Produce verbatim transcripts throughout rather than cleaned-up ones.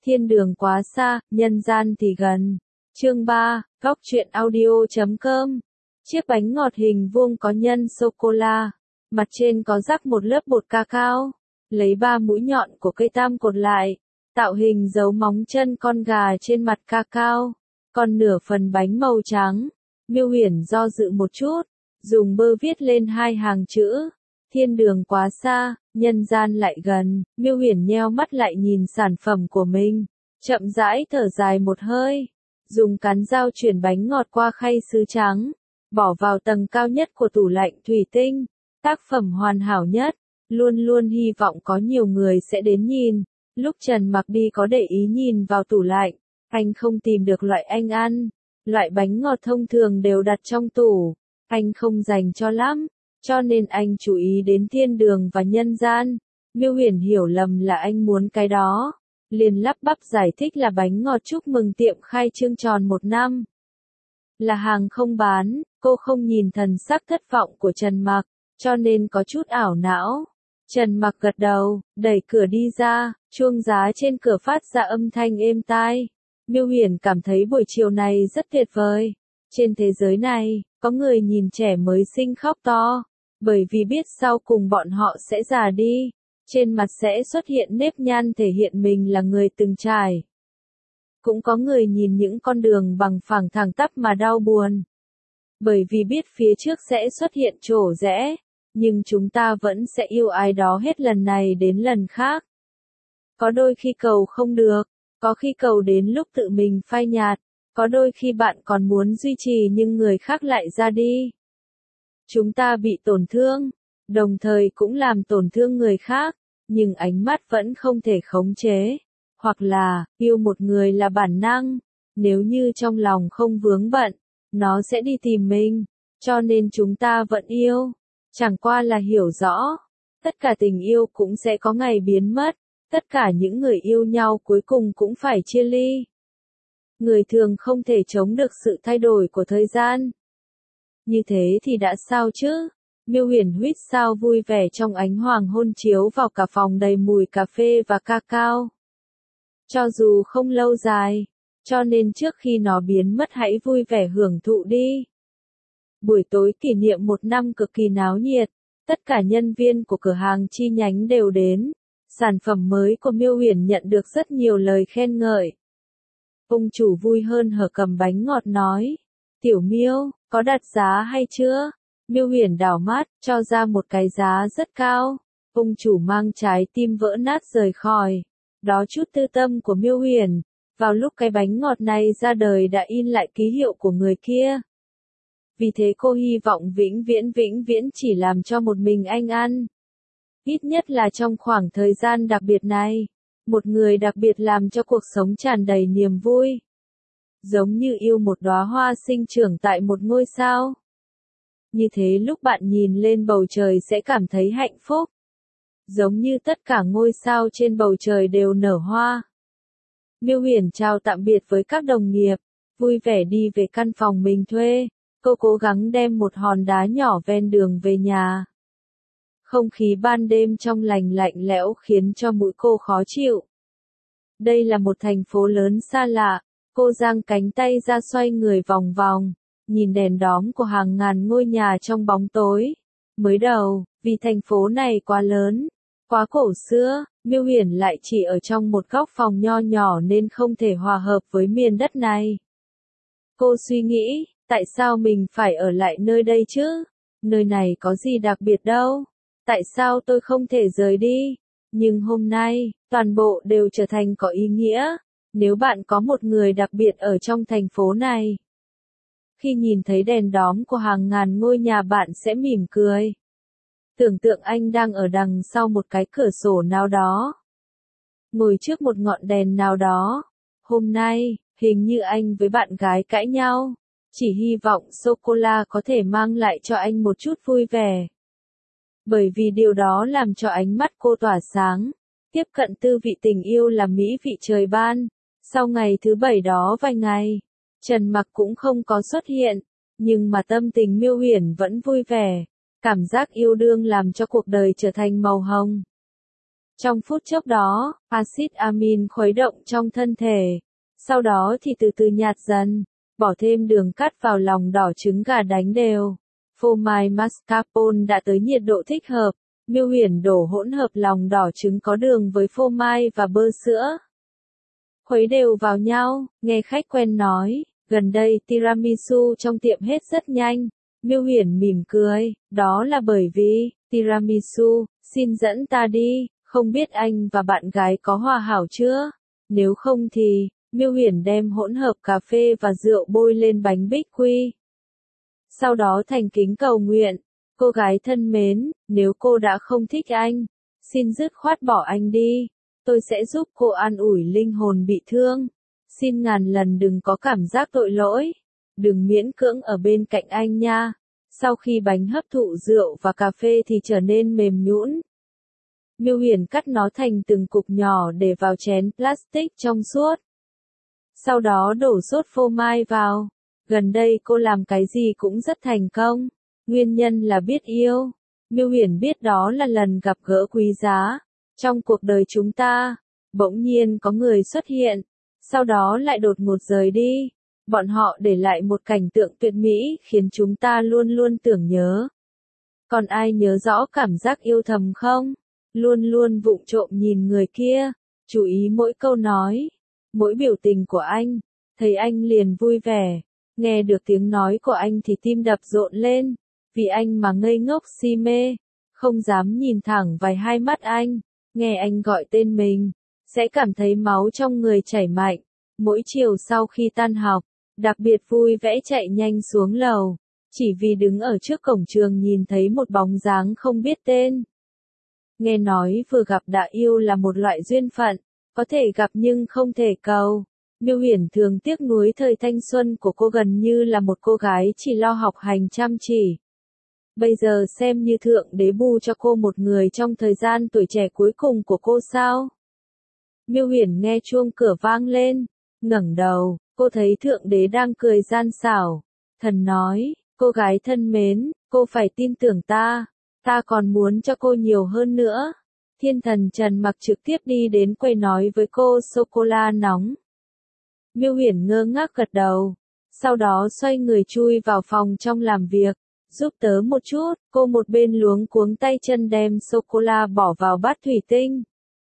Thiên đường quá xa, nhân gian thì gần. Chương ba, góc truyện audio chấm com. Chiếc bánh ngọt hình vuông có nhân sô-cô-la, mặt trên có rắc một lớp bột cacao, lấy ba mũi nhọn của cây tam cột lại, tạo hình dấu móng chân con gà trên mặt cacao, còn nửa phần bánh màu trắng. Miêu Huyền do dự một chút, dùng bơ viết lên hai hàng chữ, thiên đường quá xa, nhân gian lại gần. Miêu Huyền nheo mắt lại nhìn sản phẩm của mình, chậm rãi thở dài một hơi, dùng cán dao chuyển bánh ngọt qua khay sứ trắng, bỏ vào tầng cao nhất của tủ lạnh thủy tinh. Tác phẩm hoàn hảo nhất, luôn luôn hy vọng có nhiều người sẽ đến nhìn. Lúc Trần Mặc đi có để ý nhìn vào tủ lạnh, anh không tìm được loại anh ăn. Loại bánh ngọt thông thường đều đặt trong tủ, anh không dành cho lắm, cho nên anh chú ý đến thiên đường và nhân gian. Miêu Huyền hiểu lầm là anh muốn cái đó, liền lắp bắp giải thích là bánh ngọt chúc mừng tiệm khai trương tròn một năm. Là hàng không bán, cô không nhìn thần sắc thất vọng của Trần Mặc, cho nên có chút ảo não. Trần Mặc gật đầu, đẩy cửa đi ra, chuông giá trên cửa phát ra âm thanh êm tai. Miêu Huyền cảm thấy buổi chiều này rất tuyệt vời. Trên thế giới này, có người nhìn trẻ mới sinh khóc to, bởi vì biết sau cùng bọn họ sẽ già đi. Trên mặt sẽ xuất hiện nếp nhăn thể hiện mình là người từng trải. Cũng có người nhìn những con đường bằng phẳng thẳng tắp mà đau buồn, bởi vì biết phía trước sẽ xuất hiện chỗ rẽ, nhưng chúng ta vẫn sẽ yêu ai đó hết lần này đến lần khác. Có đôi khi cầu không được, có khi cầu đến lúc tự mình phai nhạt, có đôi khi bạn còn muốn duy trì nhưng người khác lại ra đi. Chúng ta bị tổn thương, đồng thời cũng làm tổn thương người khác, nhưng ánh mắt vẫn không thể khống chế. Hoặc là, yêu một người là bản năng, nếu như trong lòng không vướng bận, nó sẽ đi tìm mình, cho nên chúng ta vẫn yêu. Chẳng qua là hiểu rõ, tất cả tình yêu cũng sẽ có ngày biến mất, tất cả những người yêu nhau cuối cùng cũng phải chia ly. Người thường không thể chống được sự thay đổi của thời gian. Như thế thì đã sao chứ? Miêu Huyền huýt sao vui vẻ trong ánh hoàng hôn chiếu vào cả phòng đầy mùi cà phê và cacao. Cho dù không lâu dài, cho nên trước khi nó biến mất hãy vui vẻ hưởng thụ đi. Buổi tối kỷ niệm một năm cực kỳ náo nhiệt, tất cả nhân viên của cửa hàng chi nhánh đều đến. Sản phẩm mới của Miêu Huyền nhận được rất nhiều lời khen ngợi. Ông chủ vui hơn hở cầm bánh ngọt nói, Tiểu Miêu, có đặt giá hay chưa? Miêu Huyền đảo mắt, cho ra một cái giá rất cao. Ông chủ mang trái tim vỡ nát rời khỏi. Đó chút tư tâm của Miêu Huyền, vào lúc cái bánh ngọt này ra đời đã in lại ký hiệu của người kia. Vì thế cô hy vọng vĩnh viễn vĩnh viễn chỉ làm cho một mình anh ăn. Ít nhất là trong khoảng thời gian đặc biệt này, một người đặc biệt làm cho cuộc sống tràn đầy niềm vui. Giống như yêu một đóa hoa sinh trưởng tại một ngôi sao. Như thế lúc bạn nhìn lên bầu trời sẽ cảm thấy hạnh phúc. Giống như tất cả ngôi sao trên bầu trời đều nở hoa. Miêu Huyền chào tạm biệt với các đồng nghiệp, vui vẻ đi về căn phòng mình thuê. Cô cố gắng đem một hòn đá nhỏ ven đường về nhà. Không khí ban đêm trong lành lạnh lẽo khiến cho mũi cô khó chịu. Đây là một thành phố lớn xa lạ, cô giang cánh tay ra xoay người vòng vòng, nhìn đèn đóm của hàng ngàn ngôi nhà trong bóng tối. Mới đầu, vì thành phố này quá lớn, quá cổ xưa, Miêu Huyền lại chỉ ở trong một góc phòng nho nhỏ nên không thể hòa hợp với miền đất này. Cô suy nghĩ, tại sao mình phải ở lại nơi đây chứ? Nơi này có gì đặc biệt đâu? Tại sao tôi không thể rời đi? Nhưng hôm nay, toàn bộ đều trở thành có ý nghĩa. Nếu bạn có một người đặc biệt ở trong thành phố này, khi nhìn thấy đèn đóm của hàng ngàn ngôi nhà bạn sẽ mỉm cười. Tưởng tượng anh đang ở đằng sau một cái cửa sổ nào đó, ngồi trước một ngọn đèn nào đó. Hôm nay, hình như anh với bạn gái cãi nhau. Chỉ hy vọng sô-cô-la có thể mang lại cho anh một chút vui vẻ. Bởi vì điều đó làm cho ánh mắt cô tỏa sáng. Tiếp cận tư vị tình yêu là mỹ vị trời ban. Sau ngày thứ bảy đó vài ngày, Trần Mặc cũng không có xuất hiện. Nhưng mà tâm tình Miêu Huyền vẫn vui vẻ. Cảm giác yêu đương làm cho cuộc đời trở thành màu hồng. Trong phút chốc đó, axit amin khuấy động trong thân thể. Sau đó thì từ từ nhạt dần. Bỏ thêm đường cắt vào lòng đỏ trứng gà đánh đều. Phô mai mascarpone đã tới nhiệt độ thích hợp. Miêu Huyền đổ hỗn hợp lòng đỏ trứng có đường với phô mai và bơ sữa. Khuấy đều vào nhau, nghe khách quen nói, gần đây tiramisu trong tiệm hết rất nhanh. Miêu Huyền mỉm cười, đó là bởi vì, tiramisu, xin dẫn ta đi, không biết anh và bạn gái có hòa hảo chưa? Nếu không thì, Miêu Huyền đem hỗn hợp cà phê và rượu bôi lên bánh bích quy. Sau đó thành kính cầu nguyện, cô gái thân mến, nếu cô đã không thích anh, xin dứt khoát bỏ anh đi, tôi sẽ giúp cô an ủi linh hồn bị thương. Xin ngàn lần đừng có cảm giác tội lỗi, đừng miễn cưỡng ở bên cạnh anh nha. Sau khi bánh hấp thụ rượu và cà phê thì trở nên mềm nhũn. Miêu Huyền cắt nó thành từng cục nhỏ để vào chén plastic trong suốt. Sau đó đổ sốt phô mai vào. Gần đây cô làm cái gì cũng rất thành công. Nguyên nhân là biết yêu. Miêu Huyền biết đó là lần gặp gỡ quý giá. Trong cuộc đời chúng ta, bỗng nhiên có người xuất hiện. Sau đó lại đột ngột rời đi. Bọn họ để lại một cảnh tượng tuyệt mỹ khiến chúng ta luôn luôn tưởng nhớ. Còn ai nhớ rõ cảm giác yêu thầm không? Luôn luôn vụng trộm nhìn người kia. Chú ý mỗi câu nói. Mỗi biểu tình của anh. Thấy anh liền vui vẻ. Nghe được tiếng nói của anh thì tim đập rộn lên. Vì anh mà ngây ngốc si mê. Không dám nhìn thẳng vào hai mắt anh. Nghe anh gọi tên mình. Sẽ cảm thấy máu trong người chảy mạnh. Mỗi chiều sau khi tan học. Đặc biệt vui vẻ chạy nhanh xuống lầu. Chỉ vì đứng ở trước cổng trường nhìn thấy một bóng dáng không biết tên. Nghe nói vừa gặp đã yêu là một loại duyên phận. Có thể gặp nhưng không thể cầu. Miêu Huyền thường tiếc nuối thời thanh xuân của cô gần như là một cô gái chỉ lo học hành chăm chỉ. Bây giờ xem như thượng đế bù cho cô một người trong thời gian tuổi trẻ cuối cùng của cô sao? Miêu Huyền nghe chuông cửa vang lên, ngẩng đầu, cô thấy thượng đế đang cười gian xảo. Thần nói, cô gái thân mến, cô phải tin tưởng ta, ta còn muốn cho cô nhiều hơn nữa. Thiên thần Trần Mặc trực tiếp đi đến quầy nói với cô sô-cô-la nóng. Miêu Huyền ngơ ngác gật đầu, sau đó xoay người chui vào phòng trong làm việc, giúp tớ một chút, cô một bên luống cuống tay chân đem sô-cô-la bỏ vào bát thủy tinh.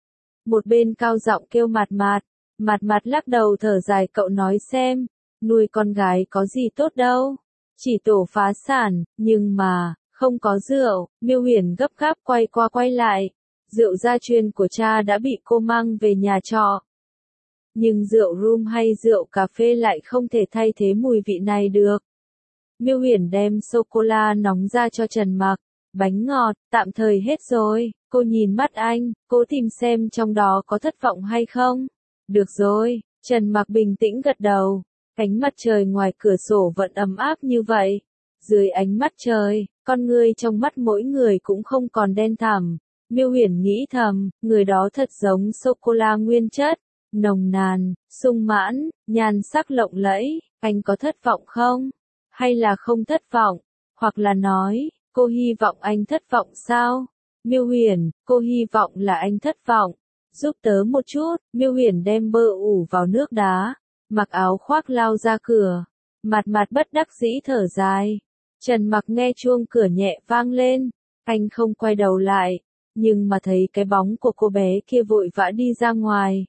Một bên cao giọng kêu Mạt Mạt, Mạt Mạt lắc đầu thở dài cậu nói xem, nuôi con gái có gì tốt đâu, chỉ tổ phá sản, nhưng mà, không có rượu, Miêu Huyền gấp gáp quay qua quay lại, rượu gia truyền của cha đã bị cô mang về nhà trọ. Nhưng rượu rum hay rượu cà phê lại không thể thay thế mùi vị này được. Miêu Huyền đem sô-cô-la nóng ra cho Trần Mặc, bánh ngọt, tạm thời hết rồi, cô nhìn mắt anh, cố tìm xem trong đó có thất vọng hay không. Được rồi, Trần Mặc bình tĩnh gật đầu, ánh mặt trời ngoài cửa sổ vẫn ấm áp như vậy. Dưới ánh mắt trời, con người trong mắt mỗi người cũng không còn đen thẳm. Miêu Huyền nghĩ thầm, người đó thật giống sô-cô-la nguyên chất, nồng nàn, sung mãn, nhan sắc lộng lẫy, anh có thất vọng không? Hay là không thất vọng? Hoặc là nói, cô hy vọng anh thất vọng sao? Miêu Huyền, cô hy vọng là anh thất vọng. Giúp tớ một chút, Miêu Huyền đem bơ ủ vào nước đá, mặc áo khoác lao ra cửa. Mạt Mạt bất đắc dĩ thở dài. Trần Mặc nghe chuông cửa nhẹ vang lên, anh không quay đầu lại, nhưng mà thấy cái bóng của cô bé kia vội vã đi ra ngoài.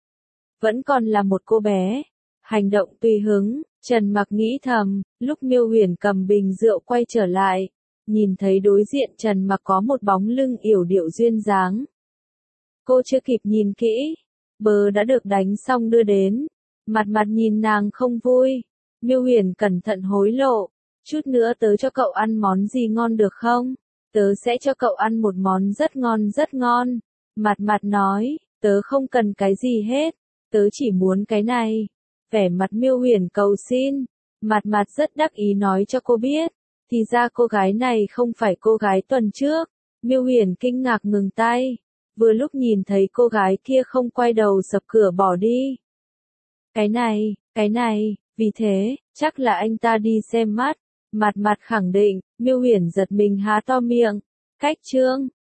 Vẫn còn là một cô bé, hành động tùy hứng, Trần Mặc nghĩ thầm, lúc Miêu Huyền cầm bình rượu quay trở lại, nhìn thấy đối diện Trần Mặc có một bóng lưng yểu điệu duyên dáng. Cô chưa kịp nhìn kỹ, bơ đã được đánh xong đưa đến, Mạt Mạt nhìn nàng không vui, Miêu Huyền cẩn thận hối lộ, chút nữa tớ cho cậu ăn món gì ngon được không? Tớ sẽ cho cậu ăn một món rất ngon rất ngon. Mạt Mạt nói, tớ không cần cái gì hết, tớ chỉ muốn cái này. Vẻ mặt Miêu Huyền cầu xin, Mạt Mạt rất đắc ý nói cho cô biết, thì ra cô gái này không phải cô gái tuần trước. Miêu Huyền kinh ngạc ngừng tay, vừa lúc nhìn thấy cô gái kia không quay đầu sập cửa bỏ đi. Cái này, cái này, vì thế, chắc là anh ta đi xem mắt. Mạt Mạt khẳng định, Miêu Huyền giật mình há to miệng. Cách chương